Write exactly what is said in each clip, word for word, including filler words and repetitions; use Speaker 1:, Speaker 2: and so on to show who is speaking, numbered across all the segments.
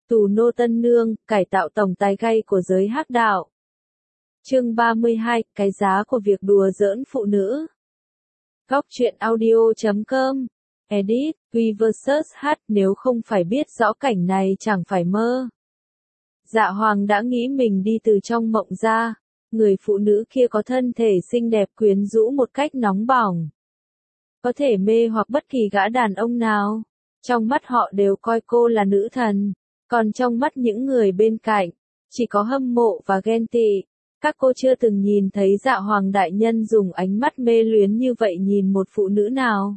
Speaker 1: Tù nô tân nương, cải tạo tổng tài gay của giới hắc đạo. Chương ba mươi hai, cái giá của việc đùa giỡn phụ nữ. Góc truyện audio chấm com. Edit, Quy versus H, nếu không phải biết rõ cảnh này chẳng phải mơ. Dạ Hoàng đã nghĩ mình đi từ trong mộng ra. Người phụ nữ kia có thân thể xinh đẹp quyến rũ một cách nóng bỏng. Có thể mê hoặc bất kỳ gã đàn ông nào. Trong mắt họ đều coi cô là nữ thần. Còn trong mắt những người bên cạnh, chỉ có hâm mộ và ghen tị. Các cô chưa từng nhìn thấy Dạ Hoàng đại nhân dùng ánh mắt mê luyến như vậy nhìn một phụ nữ nào.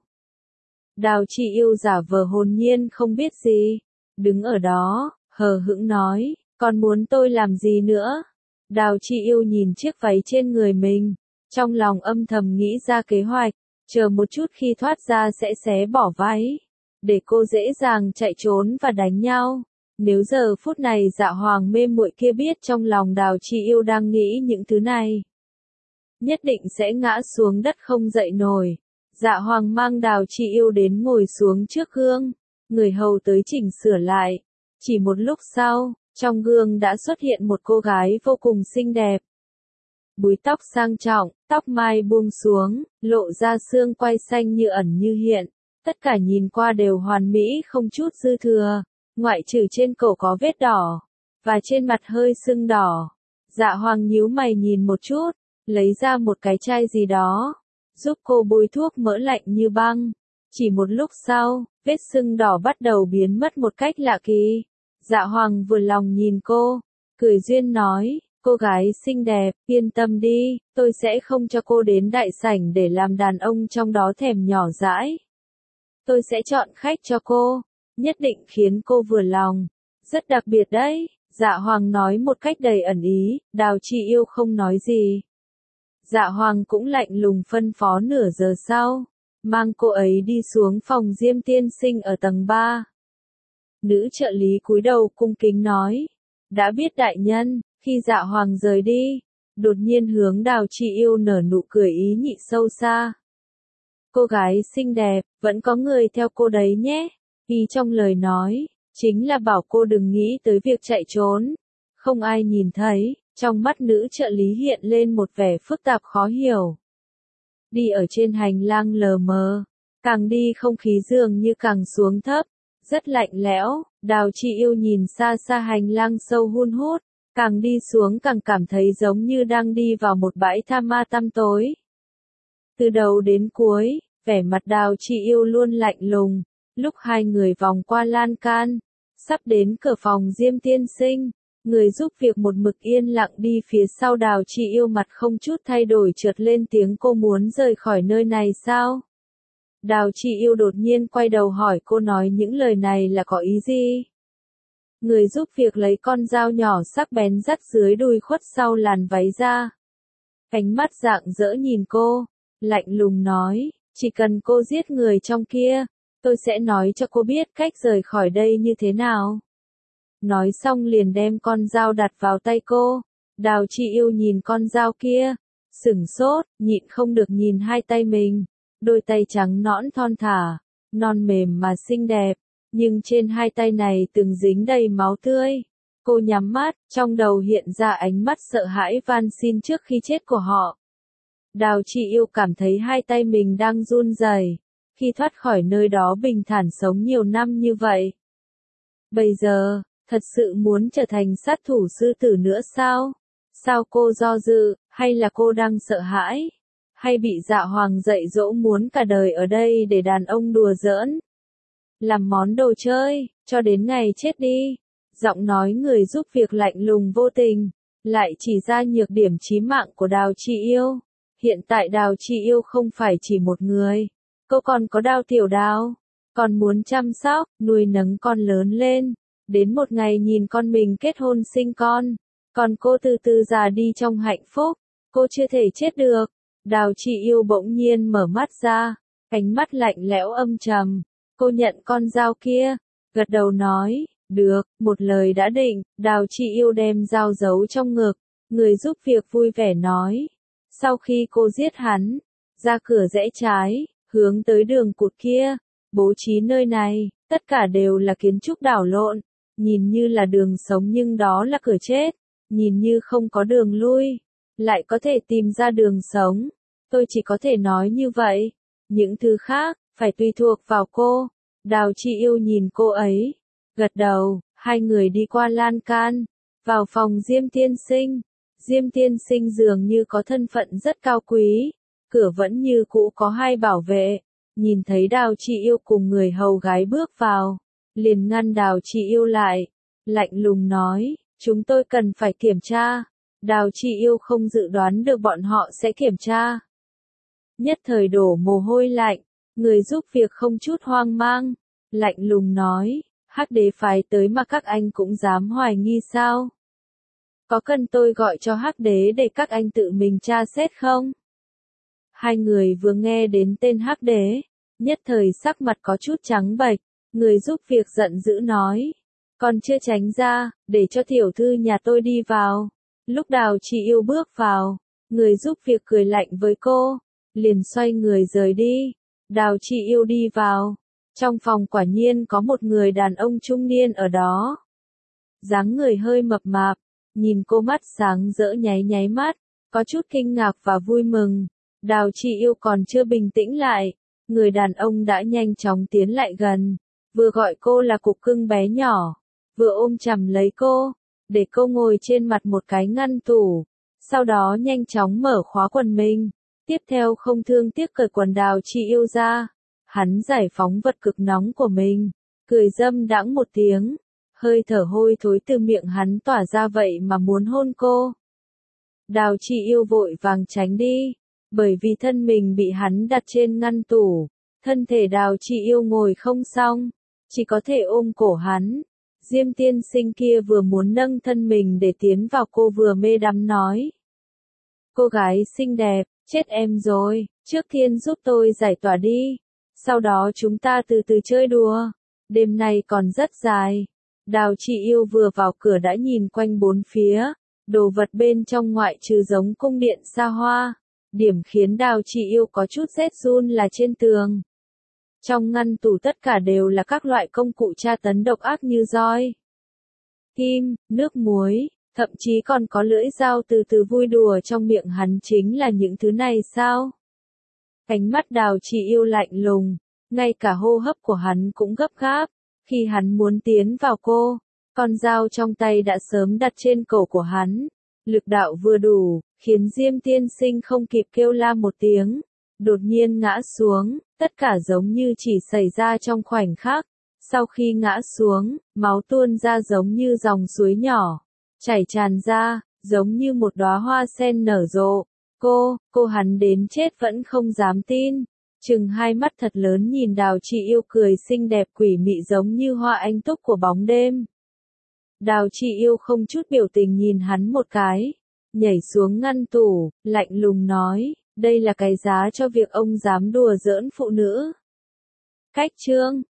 Speaker 1: Đào Chi Yêu giả vờ hồn nhiên không biết gì. Đứng ở đó, hờ hững nói, còn muốn tôi làm gì nữa? Đào Chi Yêu nhìn chiếc váy trên người mình. Trong lòng âm thầm nghĩ ra kế hoạch. Chờ một chút khi thoát ra sẽ xé bỏ váy. Để cô dễ dàng chạy trốn và đánh nhau. Nếu giờ phút này Dạ Hoàng mê muội kia biết trong lòng Đào Chi Yêu đang nghĩ những thứ này, nhất định sẽ ngã xuống đất không dậy nổi. Dạ Hoàng mang Đào Chi Yêu đến ngồi xuống trước gương. Người hầu tới chỉnh sửa lại. Chỉ một lúc sau, trong gương đã xuất hiện một cô gái vô cùng xinh đẹp. Búi tóc sang trọng, tóc mai buông xuống, lộ ra xương quai xanh như ẩn như hiện. Tất cả nhìn qua đều hoàn mỹ không chút dư thừa. Ngoại trừ trên cổ có vết đỏ, và trên mặt hơi sưng đỏ. Dạ Hoàng nhíu mày nhìn một chút, lấy ra một cái chai gì đó, giúp cô bôi thuốc mỡ lạnh như băng. Chỉ một lúc sau, vết sưng đỏ bắt đầu biến mất một cách lạ kỳ. Dạ Hoàng vừa lòng nhìn cô, cười duyên nói, cô gái xinh đẹp, yên tâm đi, tôi sẽ không cho cô đến đại sảnh để làm đàn ông trong đó thèm nhỏ dãi. Tôi sẽ chọn khách cho cô. Nhất định khiến cô vừa lòng. Rất đặc biệt đấy, Dạ Hoàng nói một cách đầy ẩn ý. Đào Chi Yêu không nói gì. Dạ Hoàng cũng lạnh lùng phân phó nửa giờ sau, mang cô ấy đi xuống phòng Diêm tiên sinh ở tầng ba. Nữ trợ lý cúi đầu cung kính nói, đã biết đại nhân. Khi Dạ Hoàng rời đi, đột nhiên hướng Đào Chi Yêu nở nụ cười ý nhị sâu xa. Cô gái xinh đẹp, vẫn có người theo cô đấy nhé. Ý trong lời nói, chính là bảo cô đừng nghĩ tới việc chạy trốn. Không ai nhìn thấy, trong mắt nữ trợ lý hiện lên một vẻ phức tạp khó hiểu. Đi ở trên hành lang lờ mờ, càng đi không khí dường như càng xuống thấp, rất lạnh lẽo. Đào Chi Yêu nhìn xa xa hành lang sâu hun hút, càng đi xuống càng cảm thấy giống như đang đi vào một bãi tha ma tăm tối. Từ đầu đến cuối, vẻ mặt Đào Chi Yêu luôn lạnh lùng. Lúc hai người vòng qua lan can, sắp đến cửa phòng Diêm tiên sinh, người giúp việc một mực yên lặng đi phía sau. Đào Chi Yêu mặt không chút thay đổi chợt lên tiếng, cô muốn rời khỏi nơi này sao? Đào Chi Yêu đột nhiên quay đầu hỏi cô nói những lời này là có ý gì? Người giúp việc lấy con dao nhỏ sắc bén dắt dưới đùi khuất sau làn váy ra. Ánh mắt rạng rỡ nhìn cô, lạnh lùng nói, chỉ cần cô giết người trong kia, tôi sẽ nói cho cô biết cách rời khỏi đây như thế nào. Nói xong liền đem con dao đặt vào tay cô. Đào Chi Yêu nhìn con dao kia, sửng sốt, nhịn không được nhìn hai tay mình. Đôi tay trắng nõn thon thả, non mềm mà xinh đẹp, nhưng trên hai tay này từng dính đầy máu tươi. Cô nhắm mắt, trong đầu hiện ra ánh mắt sợ hãi van xin trước khi chết của họ. Đào Chi Yêu cảm thấy hai tay mình đang run rẩy. Khi thoát khỏi nơi đó bình thản sống nhiều năm như vậy. Bây giờ, thật sự muốn trở thành sát thủ sư tử nữa sao? Sao cô do dự, hay là cô đang sợ hãi? Hay bị Dạ Hoàng dạy dỗ muốn cả đời ở đây để đàn ông đùa giỡn? Làm món đồ chơi, cho đến ngày chết đi. Giọng nói người giúp việc lạnh lùng vô tình, lại chỉ ra nhược điểm chí mạng của Đào Chi Yêu. Hiện tại Đào Chi Yêu không phải chỉ một người. Cô còn có Đào Tiểu Đào, còn muốn chăm sóc, nuôi nấng con lớn lên, đến một ngày nhìn con mình kết hôn sinh con, còn cô từ từ già đi trong hạnh phúc, cô chưa thể chết được. Đào Chi Yêu bỗng nhiên mở mắt ra, ánh mắt lạnh lẽo âm trầm, cô nhận con dao kia, gật đầu nói, được, một lời đã định. Đào Chi Yêu đem dao giấu trong ngực, người giúp việc vui vẻ nói, sau khi cô giết hắn, ra cửa rẽ trái, hướng tới đường cụt kia, bố trí nơi này, tất cả đều là kiến trúc đảo lộn, nhìn như là đường sống nhưng đó là cửa chết, nhìn như không có đường lui, lại có thể tìm ra đường sống. Tôi chỉ có thể nói như vậy, những thứ khác, phải tùy thuộc vào cô. Đào Chi Yêu nhìn cô ấy, gật đầu, hai người đi qua lan can, vào phòng Diêm Tiên Sinh. Diêm Tiên Sinh dường như có thân phận rất cao quý, cửa vẫn như cũ có hai bảo vệ, nhìn thấy Đào Chi Yêu cùng người hầu gái bước vào, liền ngăn Đào Chi Yêu lại, lạnh lùng nói, chúng tôi cần phải kiểm tra. Đào Chi Yêu không dự đoán được bọn họ sẽ kiểm tra. Nhất thời đổ mồ hôi lạnh, người giúp việc không chút hoang mang, lạnh lùng nói, Hắc Đế phái tới mà các anh cũng dám hoài nghi sao? Có cần tôi gọi cho Hắc Đế để các anh tự mình tra xét không? Hai người vừa nghe đến tên Hắc Đế, nhất thời sắc mặt có chút trắng bệch, người giúp việc giận dữ nói, còn chưa tránh ra, để cho tiểu thư nhà tôi đi vào. Lúc Đào Chi Yêu bước vào, người giúp việc cười lạnh với cô, liền xoay người rời đi. Đào Chi Yêu đi vào, trong phòng quả nhiên có một người đàn ông trung niên ở đó. Dáng người hơi mập mạp, nhìn cô mắt sáng rỡ nháy nháy mắt, có chút kinh ngạc và vui mừng. Đào Chi Yêu còn chưa bình tĩnh lại, người đàn ông đã nhanh chóng tiến lại gần, vừa gọi cô là cục cưng bé nhỏ, vừa ôm chầm lấy cô, để cô ngồi trên mặt một cái ngăn tủ, sau đó nhanh chóng mở khóa quần mình, tiếp theo không thương tiếc cởi quần Đào Chi Yêu ra, hắn giải phóng vật cực nóng của mình, cười dâm đãng một tiếng, hơi thở hôi thối từ miệng hắn tỏa ra vậy mà muốn hôn cô. Đào Chi Yêu vội vàng tránh đi, bởi vì thân mình bị hắn đặt trên ngăn tủ, thân thể Đào Chi Yêu ngồi không xong, chỉ có thể ôm cổ hắn. Diêm Tiên Sinh kia vừa muốn nâng thân mình để tiến vào, cô vừa mê đắm nói. Cô gái xinh đẹp, chết em rồi, trước tiên giúp tôi giải tỏa đi, sau đó chúng ta từ từ chơi đùa, đêm nay còn rất dài. Đào Chi Yêu vừa vào cửa đã nhìn quanh bốn phía, đồ vật bên trong ngoại trừ giống cung điện xa hoa, điểm khiến Đào Chi Yêu có chút rét run là trên tường. Trong ngăn tủ tất cả đều là các loại công cụ tra tấn độc ác như roi, kim, nước muối, thậm chí còn có lưỡi dao từ từ vui đùa trong miệng hắn. Chính là những thứ này sao? Ánh mắt Đào Chi Yêu lạnh lùng, ngay cả hô hấp của hắn cũng gấp gáp, khi hắn muốn tiến vào cô, con dao trong tay đã sớm đặt trên cổ của hắn, lực đạo vừa đủ, khiến Diêm Tiên Sinh không kịp kêu la một tiếng, đột nhiên ngã xuống, tất cả giống như chỉ xảy ra trong khoảnh khắc. Sau khi ngã xuống, máu tuôn ra giống như dòng suối nhỏ, chảy tràn ra, giống như một đóa hoa sen nở rộ. Cô, cô hắn đến chết vẫn không dám tin, trừng hai mắt thật lớn nhìn Đào Chi Yêu cười xinh đẹp quỷ mị giống như hoa anh túc của bóng đêm. Đào Chi Yêu không chút biểu tình nhìn hắn một cái, nhảy xuống ngăn tủ, lạnh lùng nói, đây là cái giá cho việc ông dám đùa giỡn phụ nữ. Cách chương